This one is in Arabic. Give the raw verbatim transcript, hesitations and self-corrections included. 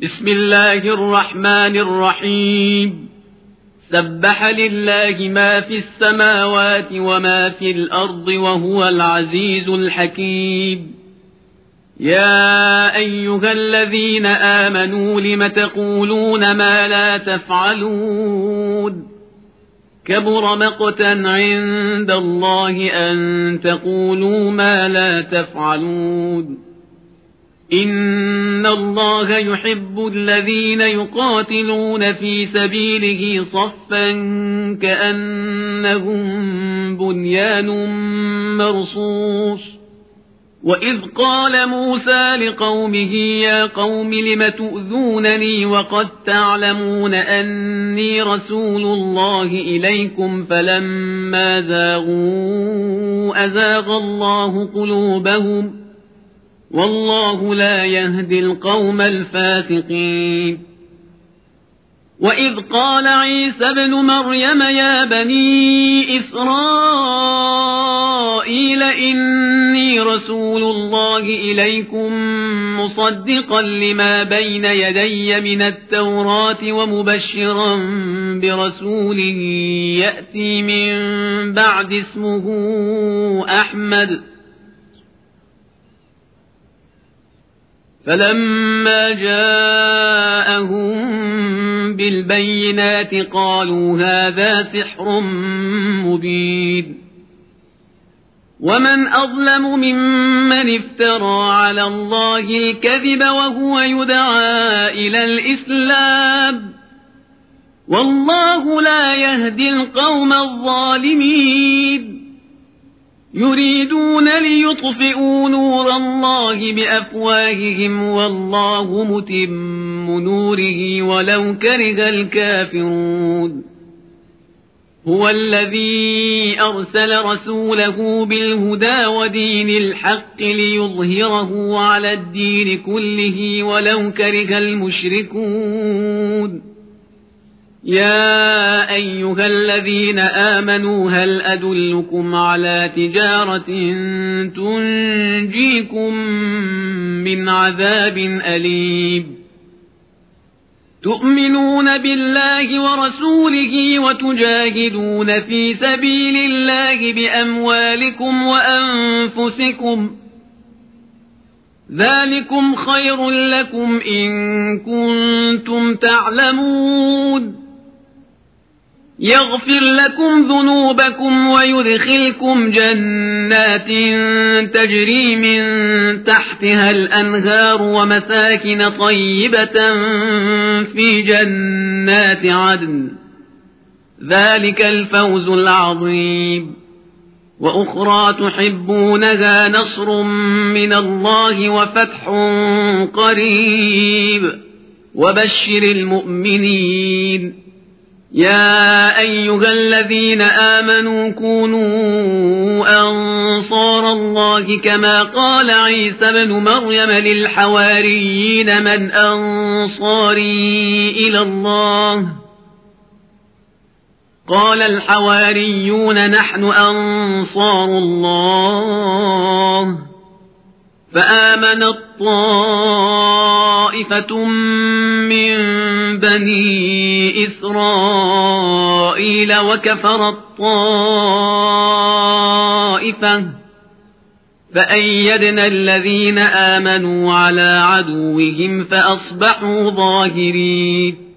بسم الله الرحمن الرحيم سبح لله ما في السماوات وما في الأرض وهو العزيز الحكيم. يا أيها الذين آمنوا لم تقولون ما لا تفعلون كبر مقتا عند الله أن تقولوا ما لا تفعلون. إن الله يحب الذين يقاتلون في سبيله صفا كأنهم بنيان مرصوص. وإذ قال موسى لقومه يا قوم لم تؤذونني وقد تعلمون أني رسول الله إليكم فلما زاغوا أزاغ الله قلوبهم والله لا يهدي القوم الفاسقين. وإذ قال عيسى ابن مريم يا بني إسرائيل إني رسول الله إليكم مصدقا لما بين يدي من التوراة ومبشرا برسول يأتي من بعد اسمه أحمد. فلما جاءهم بالبينات قالوا هذا سحر مبين. ومن أظلم ممن افترى على الله الكذب وهو يدعى إلى الإسلام والله لا يهدي القوم الظالمين. يريدون ليطفئوا نور الله بأفواههم والله متم نوره ولو كره الكافرون. هو الذي أرسل رسوله بالهدى ودين الحق ليظهره على الدين كله ولو كره المشركون. يا أيها الذين آمنوا هل أدلكم على تجارة تنجيكم من عذاب أليم. تؤمنون بالله ورسوله وتجاهدون في سبيل الله بأموالكم وأنفسكم ذلكم خير لكم إن كنتم تعلمون. يغفر لكم ذنوبكم ويدخلكم جنات تجري من تحتها الأنهار ومساكن طيبة في جنات عدن ذلك الفوز العظيم. وأخرى تحبونها نصر من الله وفتح قريب وبشر المؤمنين. يا أيها الذين آمنوا كونوا أنصار الله كما قال عيسى ابن مريم للحواريين من أنصاري إلى الله قال الحواريون نحن أنصار الله. فآمنت طائفة من بني إسرائيل وكفرت طائفة فأيدنا الذين آمنوا على عدوهم فأصبحوا ظاهرين.